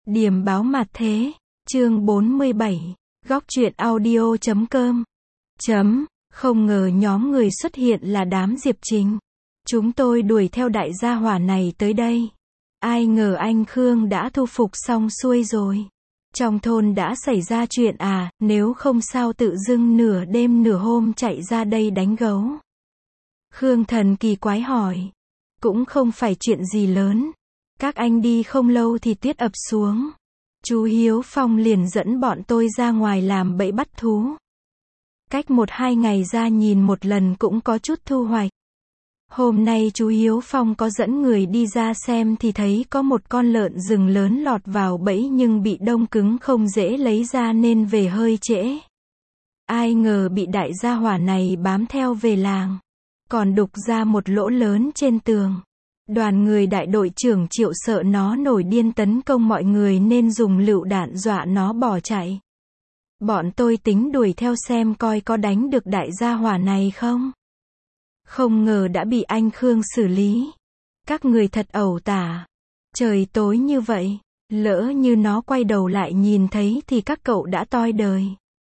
Điềm báo mặt thế, chương 47, góc truyện audio.com. Không ngờ nhóm người xuất hiện là đám Diệp Trình. Chúng tôi đuổi theo đại gia hỏa này tới đây. Ai ngờ anh Khương đã thu phục xong xuôi rồi. Trong thôn đã xảy ra chuyện à, nếu không sao tự dưng nửa đêm nửa hôm chạy ra đây đánh gấu. Khương Thần kỳ quái hỏi. Cũng không phải chuyện gì lớn. Các anh đi không lâu thì tuyết ập xuống. Chú Hiếu Phong liền dẫn bọn tôi ra ngoài làm bẫy bắt thú. Cách 1-2 ngày ra nhìn một lần cũng có chút thu hoạch. Hôm nay chú Hiếu Phong có dẫn người đi ra xem thì thấy có một con lợn rừng lớn lọt vào bẫy nhưng bị đông cứng không dễ lấy ra nên về hơi trễ. Ai ngờ bị đại gia hỏa này bám theo về làng. Còn đục ra một lỗ lớn trên tường. Đoàn người đại đội trưởng Triệu sợ nó nổi điên tấn công mọi người nên dùng lựu đạn dọa nó bỏ chạy. Bọn tôi tính đuổi theo xem coi có đánh được đại gia hỏa này không. Không ngờ đã bị anh Khương xử lý. Các người thật ẩu tả. Trời tối như vậy, lỡ như nó quay đầu lại nhìn thấy thì các cậu đã toi đời.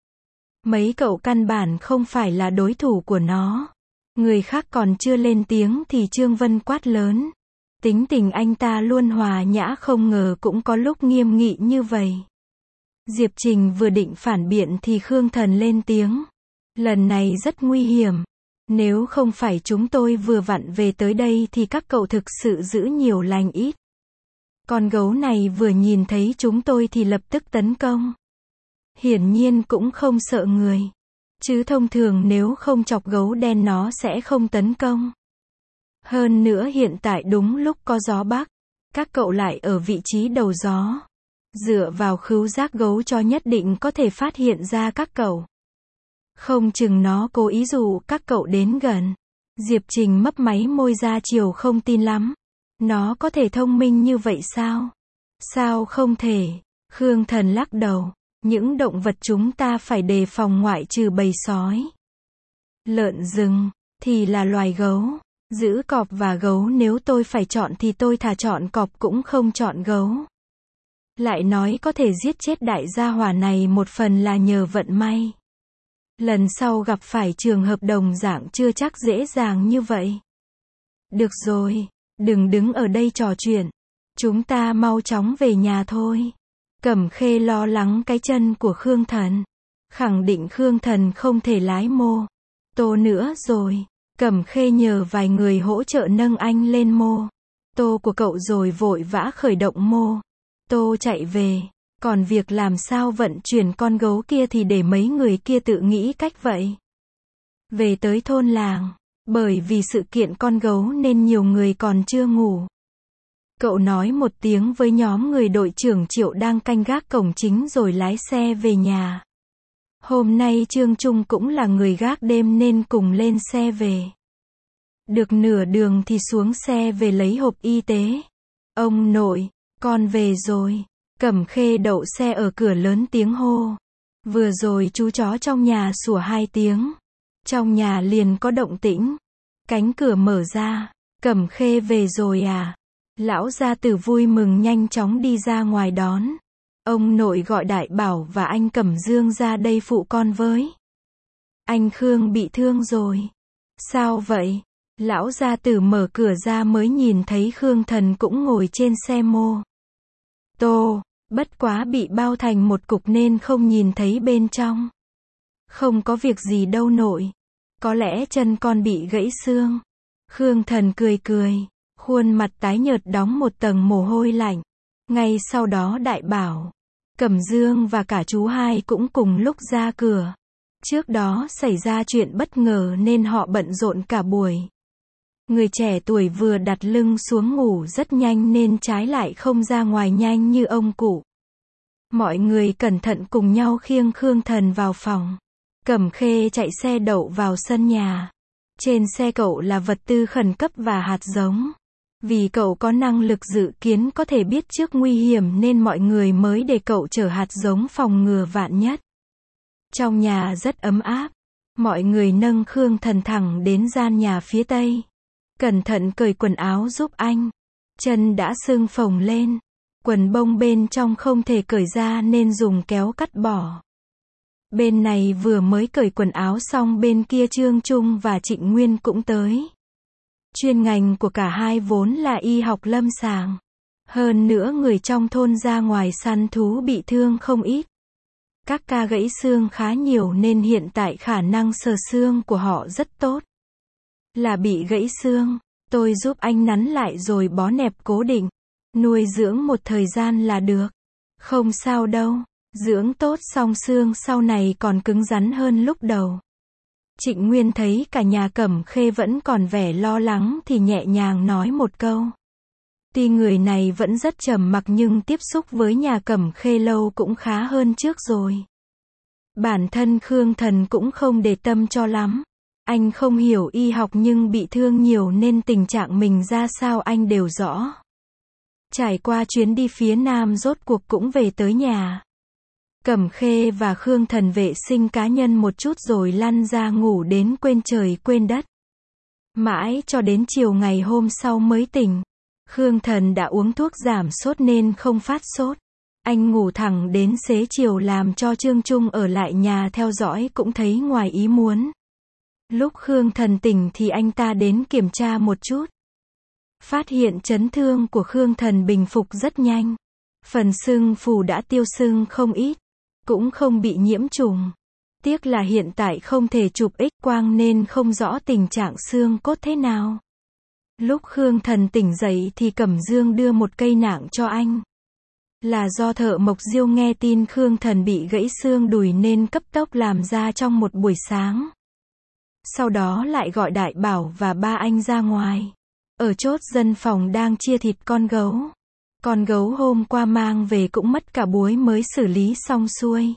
Mấy cậu căn bản không phải là đối thủ của nó. Người khác còn chưa lên tiếng thì Trương Vân quát lớn. Tính tình anh ta luôn hòa nhã không ngờ cũng có lúc nghiêm nghị như vậy. Diệp Trình vừa định phản biện thì Khương Thần lên tiếng. Lần này rất nguy hiểm. Nếu không phải chúng tôi vừa vặn về tới đây thì các cậu thực sự giữ nhiều lành ít. Con gấu này vừa nhìn thấy chúng tôi thì lập tức tấn công. Hiển nhiên cũng không sợ người. Chứ thông thường nếu không chọc gấu đen nó sẽ không tấn công. Hơn nữa hiện tại đúng lúc có gió bắc. Các cậu lại ở vị trí đầu gió. Dựa vào khứu giác gấu cho nhất định có thể phát hiện ra các cậu. Không chừng nó cố ý dụ các cậu đến gần. Diệp Trình mấp máy môi ra chiều không tin lắm. Nó có thể thông minh như vậy sao? Sao không thể? Khương Thần lắc đầu. Những động vật chúng ta phải đề phòng ngoại trừ bầy sói. Lợn rừng, thì là loài gấu. Giữ cọp và gấu nếu tôi phải chọn thì tôi thà chọn cọp cũng không chọn gấu. Lại nói có thể giết chết đại gia hỏa này một phần là nhờ vận may. Lần sau gặp phải trường hợp đồng dạng chưa chắc dễ dàng như vậy. Được rồi, đừng đứng ở đây trò chuyện. Chúng ta mau chóng về nhà thôi. Cẩm Khê lo lắng cái chân của Khương Thần. Khẳng định Khương Thần không thể lái mô tô nữa rồi. Cẩm Khê nhờ vài người hỗ trợ nâng anh lên mô tô của cậu rồi vội vã khởi động mô tô chạy về. Còn việc làm sao vận chuyển con gấu kia thì để mấy người kia tự nghĩ cách vậy. Về tới thôn làng, bởi vì sự kiện con gấu nên nhiều người còn chưa ngủ. Cậu nói một tiếng với nhóm người đội trưởng Triệu đang canh gác cổng chính rồi lái xe về nhà. Hôm nay Trương Trung cũng là người gác đêm nên cùng lên xe về. Được nửa đường thì xuống xe về lấy hộp y tế. Ông nội, con về rồi. Cẩm Khê đậu xe ở cửa lớn tiếng hô. Vừa rồi chú chó trong nhà sủa 2 tiếng. Trong nhà liền có động tĩnh. Cánh cửa mở ra. Cẩm Khê về rồi à? Lão gia tử vui mừng nhanh chóng đi ra ngoài đón. Ông nội gọi Đại Bảo và anh Cẩm Dương ra đây phụ con với. Anh Khương bị thương rồi. Sao vậy? Lão gia tử mở cửa ra mới nhìn thấy Khương Thần cũng ngồi trên xe mô tô. Bất quá bị bao thành một cục nên không nhìn thấy bên trong. Không có việc gì đâu nội. Có lẽ chân con bị gãy xương. Khương Thần cười cười. Khuôn mặt tái nhợt đóng một tầng mồ hôi lạnh. Ngay sau đó Đại Bảo, Cẩm Dương và cả chú Hai cũng cùng lúc ra cửa. Trước đó xảy ra chuyện bất ngờ nên họ bận rộn cả buổi. Người trẻ tuổi vừa đặt lưng xuống ngủ rất nhanh nên trái lại không ra ngoài nhanh như ông cụ. Mọi người cẩn thận cùng nhau khiêng Khương Thần vào phòng. Cẩm Khê chạy xe đậu vào sân nhà. Trên xe cậu là vật tư khẩn cấp và hạt giống. Vì cậu có năng lực dự kiến có thể biết trước nguy hiểm nên mọi người mới để cậu chở hạt giống phòng ngừa vạn nhất. Trong nhà rất ấm áp. Mọi người nâng Khương Thần thẳng đến gian nhà phía tây. Cẩn thận cởi quần áo giúp anh. Chân đã sưng phồng lên. Quần bông bên trong không thể cởi ra nên dùng kéo cắt bỏ. Bên này vừa mới cởi quần áo xong bên kia Trương Trung và Trịnh Nguyên cũng tới. Chuyên ngành của cả hai vốn là y học lâm sàng. Hơn nữa người trong thôn ra ngoài săn thú bị thương không ít. Các ca gãy xương khá nhiều nên hiện tại khả năng sờ xương của họ rất tốt. Là bị gãy xương, tôi giúp anh nắn lại rồi bó nẹp cố định. Nuôi dưỡng một thời gian là được. Không sao đâu, dưỡng tốt xong xương sau này còn cứng rắn hơn lúc đầu. Trịnh Nguyên thấy cả nhà Cẩm Khê vẫn còn vẻ lo lắng thì nhẹ nhàng nói một câu. Tuy người này vẫn rất trầm mặc nhưng tiếp xúc với nhà Cẩm Khê lâu cũng khá hơn trước rồi. Bản thân Khương Thần cũng không để tâm cho lắm. Anh không hiểu y học nhưng bị thương nhiều nên tình trạng mình ra sao anh đều rõ. Trải qua chuyến đi phía Nam rốt cuộc cũng về tới nhà. Cẩm Khê và Khương Thần vệ sinh cá nhân một chút rồi lăn ra ngủ đến quên trời quên đất. Mãi cho đến chiều ngày hôm sau mới tỉnh. Khương Thần đã uống thuốc giảm sốt nên không phát sốt. Anh ngủ thẳng đến xế chiều làm cho Trương Trung ở lại nhà theo dõi cũng thấy ngoài ý muốn. Lúc Khương Thần tỉnh thì anh ta đến kiểm tra một chút. Phát hiện chấn thương của Khương Thần bình phục rất nhanh. Phần sưng phù đã tiêu sưng không ít. Cũng không bị nhiễm trùng. Tiếc là hiện tại không thể chụp X-quang nên không rõ tình trạng xương cốt thế nào. Lúc Khương Thần tỉnh dậy thì Cẩm Dương đưa một cây nạng cho anh. Là do thợ mộc Diêu nghe tin Khương Thần bị gãy xương đùi nên cấp tốc làm ra trong một buổi sáng. Sau đó lại gọi Đại Bảo và ba anh ra ngoài. Ở chốt dân phòng đang chia thịt con gấu. Con gấu hôm qua mang về cũng mất cả buổi mới xử lý xong xuôi.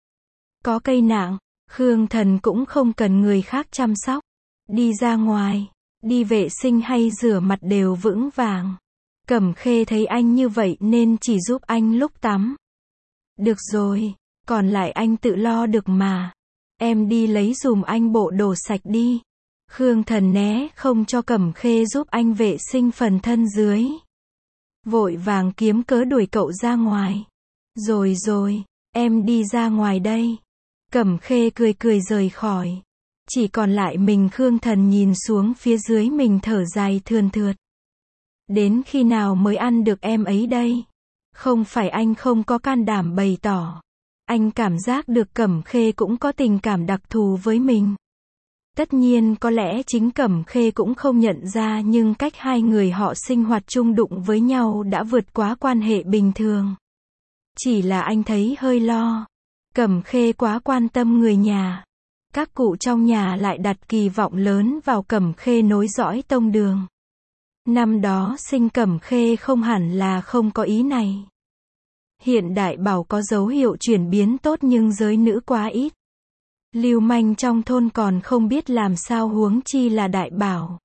Có cây nạng, Khương Thần cũng không cần người khác chăm sóc. Đi ra ngoài, đi vệ sinh hay rửa mặt đều vững vàng. Cẩm Khê thấy anh như vậy nên chỉ giúp anh lúc tắm. Được rồi, còn lại anh tự lo được mà. Em đi lấy giùm anh bộ đồ sạch đi. Khương Thần né không cho Cẩm Khê giúp anh vệ sinh phần thân dưới. Vội vàng kiếm cớ đuổi cậu ra ngoài. Rồi, em đi ra ngoài đây. Cẩm Khê cười cười rời khỏi. Chỉ còn lại mình Khương Thần nhìn xuống phía dưới mình thở dài thườn thượt. Đến khi nào mới ăn được em ấy đây? Không phải anh không có can đảm bày tỏ. Anh cảm giác được Cẩm Khê cũng có tình cảm đặc thù với mình. Tất nhiên có lẽ chính Cẩm Khê cũng không nhận ra nhưng cách hai người họ sinh hoạt chung đụng với nhau đã vượt quá quan hệ bình thường. Chỉ là anh thấy hơi lo. Cẩm Khê quá quan tâm người nhà. Các cụ trong nhà lại đặt kỳ vọng lớn vào Cẩm Khê nối dõi tông đường. Năm đó sinh Cẩm Khê không hẳn là không có ý này. Hiện Đại Bảo có dấu hiệu chuyển biến tốt nhưng giới nữ quá ít. Lưu manh trong thôn còn không biết làm sao huống chi là Đại Bảo.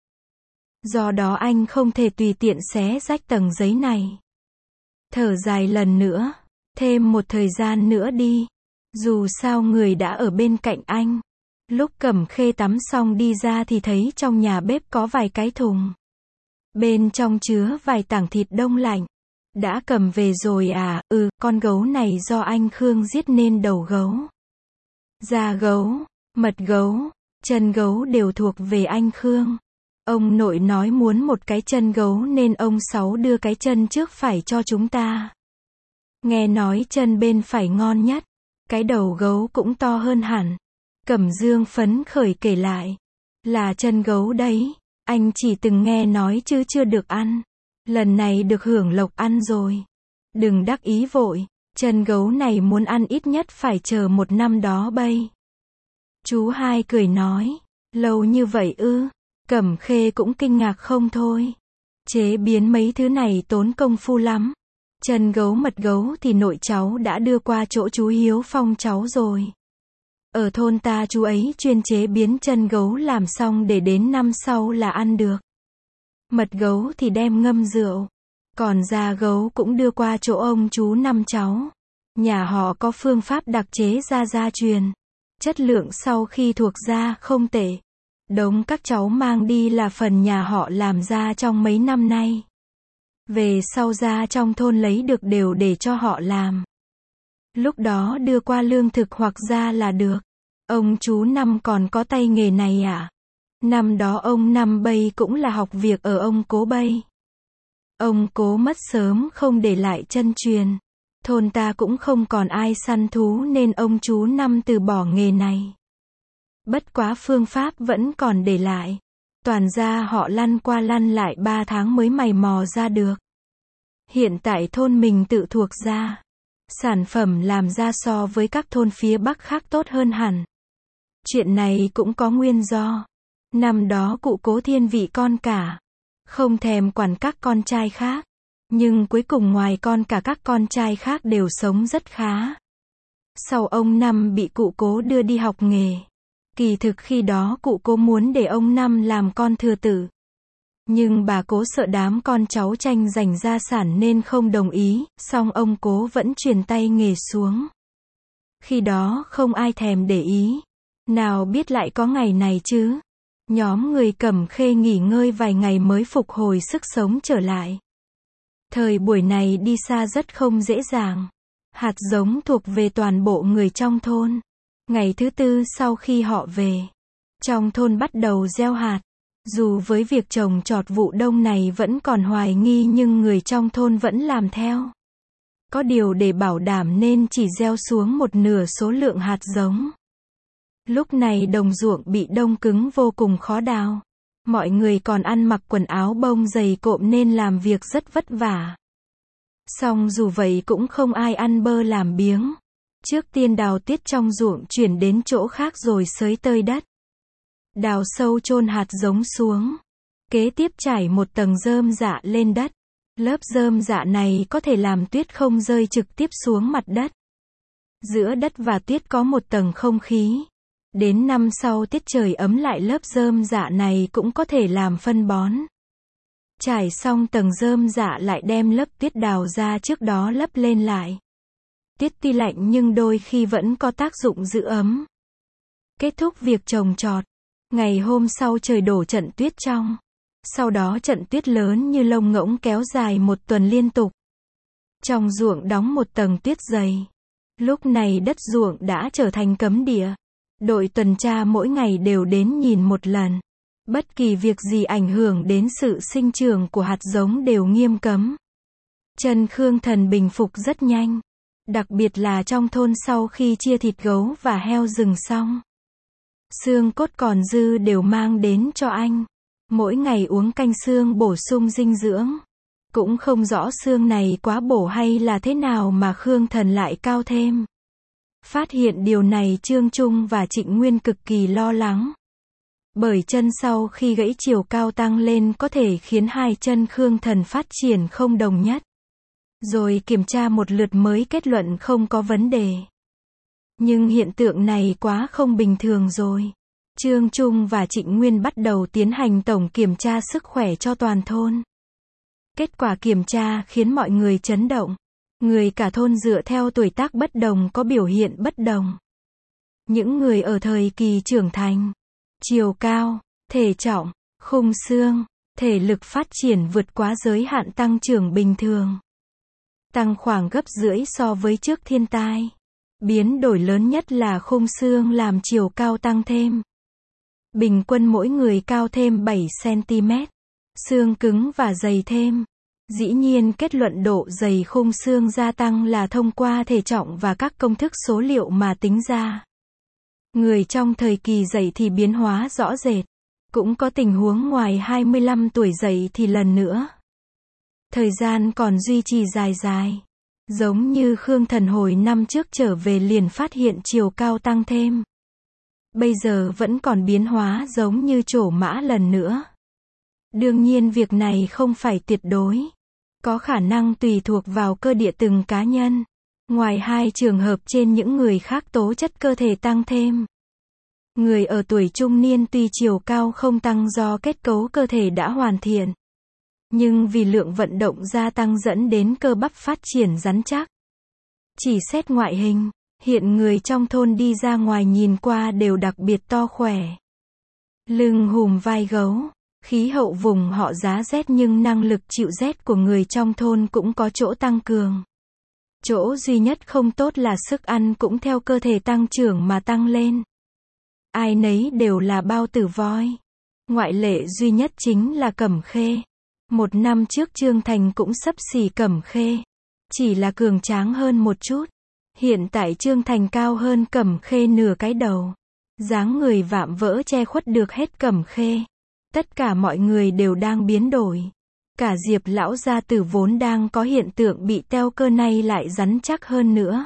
Do đó anh không thể tùy tiện xé rách tầng giấy này. Thở dài lần nữa. Thêm một thời gian nữa đi. Dù sao người đã ở bên cạnh anh. Lúc Cẩm Khê tắm xong đi ra thì thấy trong nhà bếp có vài cái thùng. Bên trong chứa vài tảng thịt đông lạnh. Đã cầm về rồi à? Con gấu này do anh Khương giết nên đầu gấu, da gấu, mật gấu, chân gấu đều thuộc về anh Khương. Ông nội nói muốn một cái chân gấu nên ông Sáu đưa cái chân trước phải cho chúng ta. Nghe nói chân bên phải ngon nhất. Cái đầu gấu cũng to hơn hẳn. Cẩm Dương phấn khởi kể lại. Là chân gấu đấy. Anh chỉ từng nghe nói chứ chưa được ăn. Lần này được hưởng lộc ăn rồi. Đừng đắc ý vội. Chân gấu này muốn ăn ít nhất phải chờ 1 năm đó bây. Chú hai cười nói. Lâu như vậy ư? Cẩm Khê cũng kinh ngạc không thôi. Chế biến mấy thứ này tốn công phu lắm. Chân gấu mật gấu thì nội cháu đã đưa qua chỗ chú Hiếu Phong cháu rồi. Ở thôn ta chú ấy chuyên chế biến chân gấu làm xong để đến năm sau là ăn được. Mật gấu thì đem ngâm rượu. Còn da gấu cũng đưa qua chỗ ông chú năm cháu. Nhà họ có phương pháp đặc chế da gia truyền. Chất lượng sau khi thuộc da không tệ. Đống các cháu mang đi là phần nhà họ làm ra trong mấy năm nay. Về sau ra trong thôn lấy được đều để cho họ làm. Lúc đó đưa qua lương thực hoặc ra là được. Ông chú Năm còn có tay nghề này à? Năm đó ông Năm Bây cũng là học việc ở ông Cố Bây. Ông Cố mất sớm không để lại chân truyền. Thôn ta cũng không còn ai săn thú nên ông chú Năm từ bỏ nghề này. Bất quá phương pháp vẫn còn để lại. Toàn ra họ lăn qua lăn lại 3 tháng mới mày mò ra được. Hiện tại thôn mình tự thuộc ra. Sản phẩm làm ra so với các thôn phía Bắc khác tốt hơn hẳn. Chuyện này cũng có nguyên do. Năm đó cụ Cố thiên vị con cả. Không thèm quản các con trai khác. Nhưng cuối cùng ngoài con cả các con trai khác đều sống rất khá. Sau ông Năm bị cụ Cố đưa đi học nghề. Kỳ thực khi đó cụ Cố muốn để ông Năm làm con thừa tử. Nhưng bà Cố sợ đám con cháu tranh giành gia sản nên không đồng ý, song ông Cố vẫn truyền tay nghề xuống. Khi đó không ai thèm để ý. Nào biết lại có ngày này chứ. Nhóm người Cẩm Khê nghỉ ngơi vài ngày mới phục hồi sức sống trở lại. Thời buổi này đi xa rất không dễ dàng. Hạt giống thuộc về toàn bộ người trong thôn. Ngày thứ tư sau khi họ về, trong thôn bắt đầu gieo hạt. Dù với việc trồng trọt vụ đông này vẫn còn hoài nghi nhưng người trong thôn vẫn làm theo. Có điều để bảo đảm nên chỉ gieo xuống một nửa số lượng hạt giống. Lúc này đồng ruộng bị đông cứng vô cùng khó đào. Mọi người còn ăn mặc quần áo bông dày cộm nên làm việc rất vất vả. Song dù vậy cũng không ai ăn bơ làm biếng. Trước tiên đào tiết trong ruộng chuyển đến chỗ khác rồi xới tơi đất. Đào sâu chôn hạt giống xuống. Kế tiếp trải một tầng rơm rạ lên đất. Lớp rơm rạ này có thể làm tuyết không rơi trực tiếp xuống mặt đất. Giữa đất và tuyết có một tầng không khí. Đến năm sau tiết trời ấm lại lớp rơm rạ này cũng có thể làm phân bón. Trải xong tầng rơm rạ lại đem lớp tuyết đào ra trước đó lấp lên lại. Tuyết tuy lạnh nhưng đôi khi vẫn có tác dụng giữ ấm. Kết thúc việc trồng trọt. Ngày hôm sau trời đổ trận tuyết trong. Sau đó trận tuyết lớn như lông ngỗng kéo dài một tuần liên tục. Trong ruộng đóng một tầng tuyết dày. Lúc này đất ruộng đã trở thành cấm địa. Đội tuần tra mỗi ngày đều đến nhìn một lần. Bất kỳ việc gì ảnh hưởng đến sự sinh trưởng của hạt giống đều nghiêm cấm. Trần Khương Thần bình phục rất nhanh. Đặc biệt là trong thôn sau khi chia thịt gấu và heo rừng xong. Xương cốt còn dư đều mang đến cho anh. Mỗi ngày uống canh xương bổ sung dinh dưỡng. Cũng không rõ xương này quá bổ hay là thế nào mà Khương Thần lại cao thêm. Phát hiện điều này Trương Trung và Trịnh Nguyên cực kỳ lo lắng. Bởi chân sau khi gãy chiều cao tăng lên có thể khiến hai chân Khương Thần phát triển không đồng nhất. Rồi kiểm tra một lượt mới kết luận không có vấn đề. Nhưng hiện tượng này quá không bình thường rồi. Trương Trung và Trịnh Nguyên bắt đầu tiến hành tổng kiểm tra sức khỏe cho toàn thôn. Kết quả kiểm tra khiến mọi người chấn động. Người cả thôn dựa theo tuổi tác bất đồng có biểu hiện bất đồng. Những người ở thời kỳ trưởng thành, chiều cao, thể trọng, khung xương, thể lực phát triển vượt quá giới hạn tăng trưởng bình thường. Tăng khoảng gấp rưỡi so với trước thiên tai. Biến đổi lớn nhất là khung xương làm chiều cao tăng thêm. Bình quân mỗi người cao thêm 7 cm. Xương cứng và dày thêm. Dĩ nhiên kết luận độ dày khung xương gia tăng là thông qua thể trọng và các công thức số liệu mà tính ra. Người trong thời kỳ dậy thì biến hóa rõ rệt. Cũng có tình huống ngoài 25 tuổi dậy thì lần nữa. Thời gian còn duy trì dài dài. Giống như Khương Thần hồi năm trước trở về liền phát hiện chiều cao tăng thêm. Bây giờ vẫn còn biến hóa giống như trổ mã lần nữa. Đương nhiên việc này không phải tuyệt đối. Có khả năng tùy thuộc vào cơ địa từng cá nhân. Ngoài hai trường hợp trên những người khác tố chất cơ thể tăng thêm. Người ở tuổi trung niên tuy chiều cao không tăng do kết cấu cơ thể đã hoàn thiện. Nhưng vì lượng vận động gia tăng dẫn đến cơ bắp phát triển rắn chắc. Chỉ xét ngoại hình, hiện người trong thôn đi ra ngoài nhìn qua đều đặc biệt to khỏe. Lưng hùm vai gấu, Khí hậu vùng họ giá rét nhưng năng lực chịu rét của người trong thôn cũng có chỗ tăng cường. Chỗ duy nhất không tốt là sức ăn cũng theo cơ thể tăng trưởng mà tăng lên. Ai nấy đều là bao tử voi. Ngoại lệ duy nhất chính là Cẩm Khê. 1 năm trước Trương Thành cũng xấp xỉ Cẩm Khê. Chỉ là cường tráng hơn một chút. Hiện tại Trương Thành cao hơn Cẩm Khê nửa cái đầu. Dáng người vạm vỡ che khuất được hết Cẩm Khê. Tất cả mọi người đều đang biến đổi. Cả Diệp lão gia tử vốn đang có hiện tượng bị teo cơ này lại rắn chắc hơn nữa.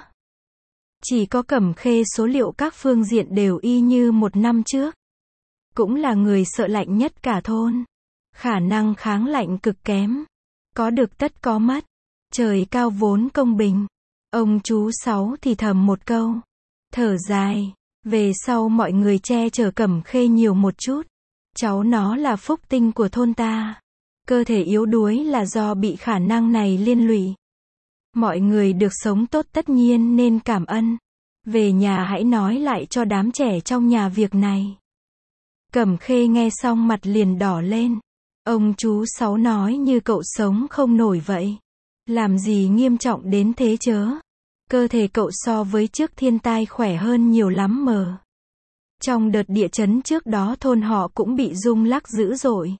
Chỉ có Cẩm Khê số liệu các phương diện đều y như 1 năm trước. Cũng là người sợ lạnh nhất cả thôn. Khả năng kháng lạnh cực kém. Có được tất có mất. Trời cao vốn công bình. Ông chú Sáu thì thầm một câu. Thở dài. Về sau mọi người che chở Cẩm Khê nhiều một chút. Cháu nó là phúc tinh của thôn ta. Cơ thể yếu đuối là do bị khả năng này liên lụy. Mọi người được sống tốt tất nhiên nên cảm ơn. Về nhà hãy nói lại cho đám trẻ trong nhà việc này. Cẩm Khê nghe xong mặt liền đỏ lên. Ông chú Sáu nói như cậu sống không nổi vậy. Làm gì nghiêm trọng đến thế chớ. Cơ thể cậu so với trước thiên tai khỏe hơn nhiều lắm mờ. Trong đợt địa chấn trước đó thôn họ cũng bị rung lắc dữ dội.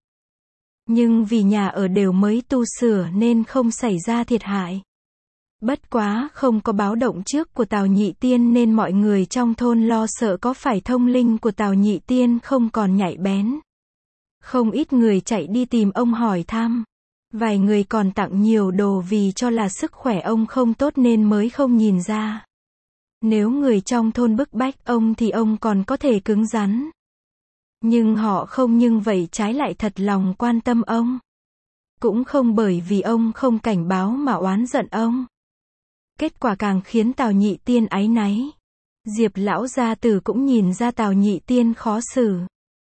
Nhưng vì nhà ở đều mới tu sửa nên không xảy ra thiệt hại. Bất quá không có báo động trước của Tào Nhị Tiên nên mọi người trong thôn lo sợ có phải thông linh của Tào Nhị Tiên không còn nhạy bén. Không ít người chạy đi tìm ông hỏi thăm. Vài người còn tặng nhiều đồ vì cho là sức khỏe ông không tốt nên mới không nhìn ra. Nếu người trong thôn bức bách ông thì ông còn có thể cứng rắn. Nhưng họ không, nhưng vậy trái lại thật lòng quan tâm ông. Cũng không bởi vì ông không cảnh báo mà oán giận ông. Kết quả càng khiến Tào Nhị Tiên áy náy. Diệp lão gia tử cũng nhìn ra Tào Nhị Tiên khó xử.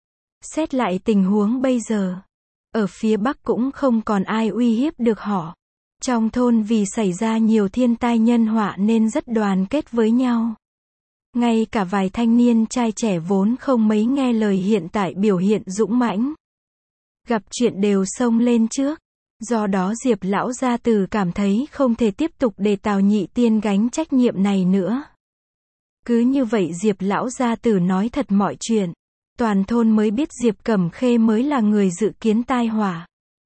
Xét lại tình huống bây giờ, ở phía Bắc cũng không còn ai uy hiếp được họ. Trong thôn vì xảy ra nhiều thiên tai nhân họa nên rất đoàn kết với nhau. Ngay cả vài thanh niên trai trẻ vốn không mấy nghe lời hiện tại biểu hiện dũng mãnh. Gặp chuyện đều xông lên trước. Do đó Diệp lão gia tử cảm thấy không thể tiếp tục để Tào Nhị Tiên gánh trách nhiệm này nữa. Cứ như vậy Diệp lão gia tử nói thật mọi chuyện. Toàn thôn mới biết Diệp Cẩm Khê mới là người dự kiến tai họa.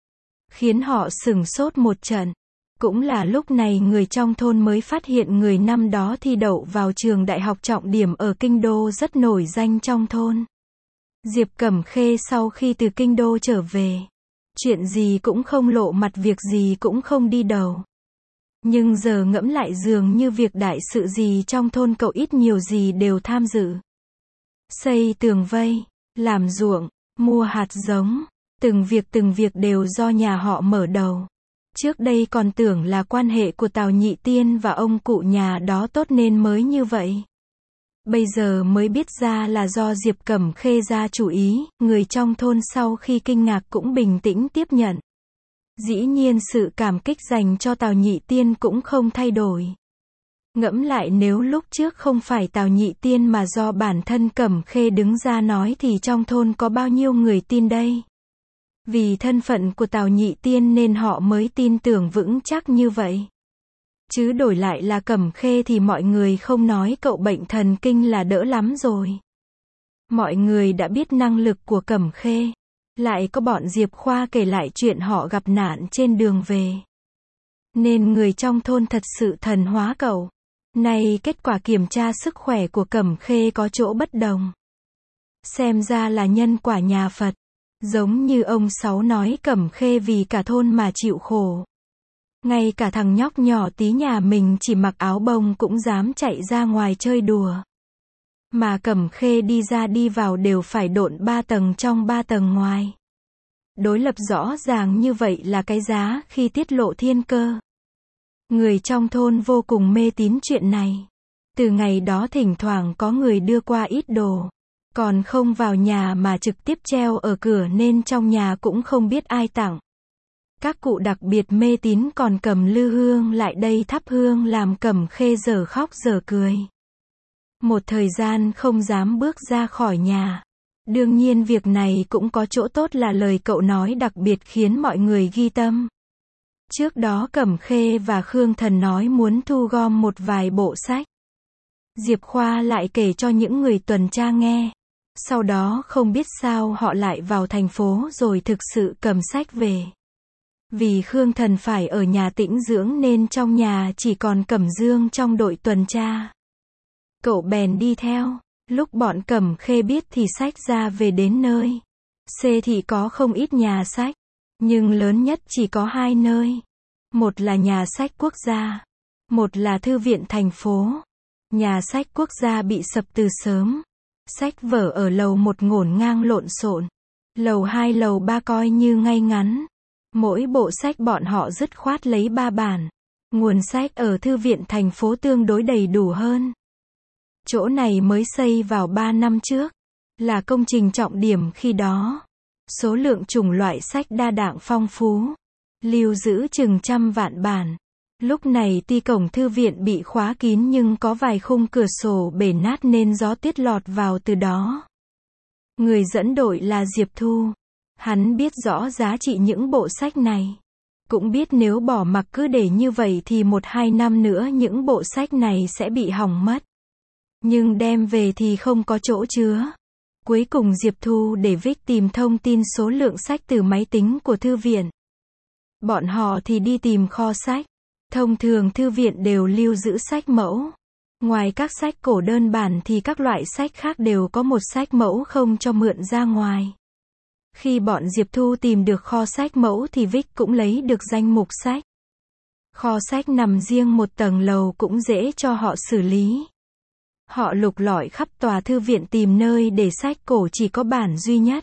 Khiến họ sửng sốt một trận. Cũng là lúc này người trong thôn mới phát hiện người năm đó thi đậu vào trường đại học trọng điểm ở Kinh Đô rất nổi danh trong thôn. Diệp Cẩm Khê sau khi từ Kinh Đô trở về. Chuyện gì cũng không lộ mặt, việc gì cũng không đi đầu. Nhưng giờ ngẫm lại dường như việc đại sự gì trong thôn cậu ít nhiều gì đều tham dự. Xây tường vây, làm ruộng, mua hạt giống, từng việc đều do nhà họ mở đầu. Trước đây còn tưởng là quan hệ của Tào Nhị Tiên và ông cụ nhà đó tốt nên mới như vậy. Bây giờ mới biết ra là do Diệp Cẩm Khê ra chủ ý, người trong thôn sau khi kinh ngạc cũng bình tĩnh tiếp nhận. Dĩ nhiên sự cảm kích dành cho Tào Nhị Tiên cũng không thay đổi. Ngẫm lại nếu lúc trước không phải Tào Nhị Tiên mà do bản thân Cẩm Khê đứng ra nói thì trong thôn có bao nhiêu người tin đây. Vì thân phận của Tào Nhị Tiên nên họ mới tin tưởng vững chắc như vậy. Chứ đổi lại là Cẩm Khê thì mọi người không nói cậu bệnh thần kinh là đỡ lắm rồi. Mọi người đã biết năng lực của Cẩm Khê. Lại có bọn Diệp Khoa kể lại chuyện họ gặp nạn trên đường về. Nên người trong thôn thật sự thần hóa cậu. Này kết quả kiểm tra sức khỏe của Cẩm Khê có chỗ bất đồng. Xem ra là nhân quả nhà Phật. Giống như ông Sáu nói Cẩm Khê vì cả thôn mà chịu khổ. Ngay cả thằng nhóc nhỏ tí nhà mình chỉ mặc áo bông cũng dám chạy ra ngoài chơi đùa. Mà Cẩm Khê đi ra đi vào đều phải độn 3 tầng trong 3 tầng ngoài. Đối lập rõ ràng như vậy là cái giá khi tiết lộ thiên cơ. Người trong thôn vô cùng mê tín chuyện này. Từ ngày đó thỉnh thoảng có người đưa qua ít đồ. Còn không vào nhà mà trực tiếp treo ở cửa nên trong nhà cũng không biết ai tặng. Các cụ đặc biệt mê tín còn cầm lư hương lại đây thắp hương làm Cẩm Khê giờ khóc giờ cười. Một thời gian không dám bước ra khỏi nhà. Đương nhiên việc này cũng có chỗ tốt là lời cậu nói đặc biệt khiến mọi người ghi tâm. Trước đó Cẩm Khê và Khương Thần nói muốn thu gom một vài bộ sách. Diệp Khoa lại kể cho những người tuần tra nghe. Sau đó không biết sao họ lại vào thành phố rồi thực sự cầm sách về. Vì Khương Thần phải ở nhà tĩnh dưỡng nên trong nhà chỉ còn Cẩm Dương trong đội tuần tra. Cậu bèn đi theo. Lúc bọn Cẩm Khê biết thì sách ra về đến nơi. C thị có không ít nhà sách. Nhưng lớn nhất chỉ có 2 nơi. Một là nhà sách quốc gia. Một là thư viện thành phố. Nhà sách quốc gia bị sập từ sớm. Sách vở ở lầu 1 ngổn ngang lộn xộn. Lầu 2 lầu 3 coi như ngay ngắn. Mỗi bộ sách bọn họ dứt khoát lấy 3 bản. Nguồn sách ở thư viện thành phố tương đối đầy đủ hơn. Chỗ này mới xây vào 3 năm trước. Là công trình trọng điểm khi đó. Số lượng chủng loại sách đa dạng phong phú. Lưu giữ chừng 100 vạn bản. Lúc này tuy cổng thư viện bị khóa kín nhưng có vài khung cửa sổ bể nát nên gió tiết lọt vào từ đó. Người dẫn đội là Diệp Thu. Hắn biết rõ giá trị những bộ sách này. Cũng biết nếu bỏ mặc cứ để như vậy thì 1-2 năm nữa những bộ sách này sẽ bị hỏng mất. Nhưng đem về thì không có chỗ chứa. Cuối cùng Diệp Thu để Vic tìm thông tin số lượng sách từ máy tính của thư viện. Bọn họ thì đi tìm kho sách. Thông thường thư viện đều lưu giữ sách mẫu. Ngoài các sách cổ đơn bản thì các loại sách khác đều có một sách mẫu không cho mượn ra ngoài. Khi bọn Diệp Thu tìm được kho sách mẫu thì Vic cũng lấy được danh mục sách. Kho sách nằm riêng một tầng lầu cũng dễ cho họ xử lý. Họ lục lọi khắp tòa thư viện tìm nơi để sách cổ chỉ có bản duy nhất.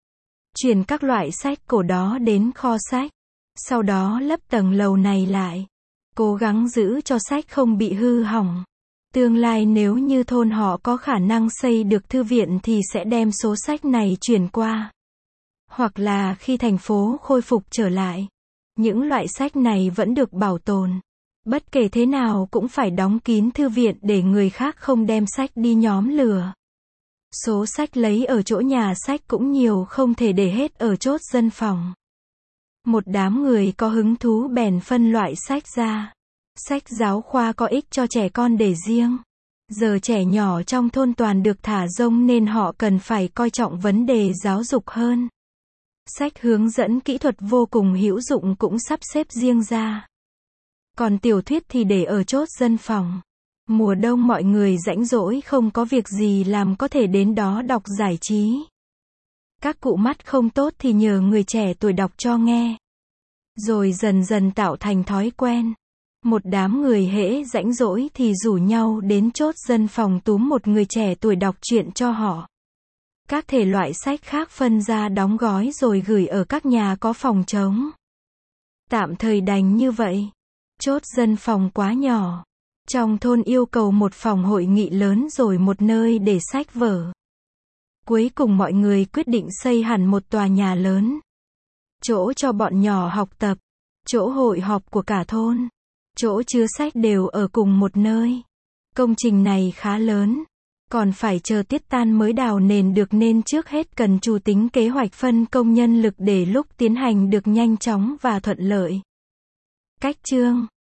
Chuyển các loại sách cổ đó đến kho sách. Sau đó lấp tầng lầu này lại. Cố gắng giữ cho sách không bị hư hỏng. Tương lai nếu như thôn họ có khả năng xây được thư viện thì sẽ đem số sách này chuyển qua. Hoặc là khi thành phố khôi phục trở lại. Những loại sách này vẫn được bảo tồn. Bất kể thế nào cũng phải đóng kín thư viện để người khác không đem sách đi nhóm lửa. Số sách lấy ở chỗ nhà sách cũng nhiều không thể để hết ở chốt dân phòng. Một đám người có hứng thú bèn phân loại sách ra. Sách giáo khoa có ích cho trẻ con để riêng. Giờ trẻ nhỏ trong thôn toàn được thả rông nên họ cần phải coi trọng vấn đề giáo dục hơn. Sách hướng dẫn kỹ thuật vô cùng hữu dụng cũng sắp xếp riêng ra. Còn tiểu thuyết thì để ở chốt dân phòng. Mùa đông mọi người rảnh rỗi không có việc gì làm có thể đến đó đọc giải trí. Các cụ mắt không tốt thì nhờ người trẻ tuổi đọc cho nghe. Rồi dần dần tạo thành thói quen. Một đám người hễ rảnh rỗi thì rủ nhau đến chốt dân phòng túm một người trẻ tuổi đọc truyện cho họ. Các thể loại sách khác phân ra đóng gói rồi gửi ở các nhà có phòng trống. Tạm thời đành như vậy. Chốt dân phòng quá nhỏ. Trong thôn yêu cầu một phòng hội nghị lớn rồi một nơi để sách vở. Cuối cùng mọi người quyết định xây hẳn một tòa nhà lớn. Chỗ cho bọn nhỏ học tập. Chỗ hội họp của cả thôn. Chỗ chứa sách đều ở cùng một nơi. Công trình này khá lớn. Còn phải chờ tiết tan mới đào nền được nên trước hết cần chủ tính kế hoạch phân công nhân lực để lúc tiến hành được nhanh chóng và thuận lợi. Cách chương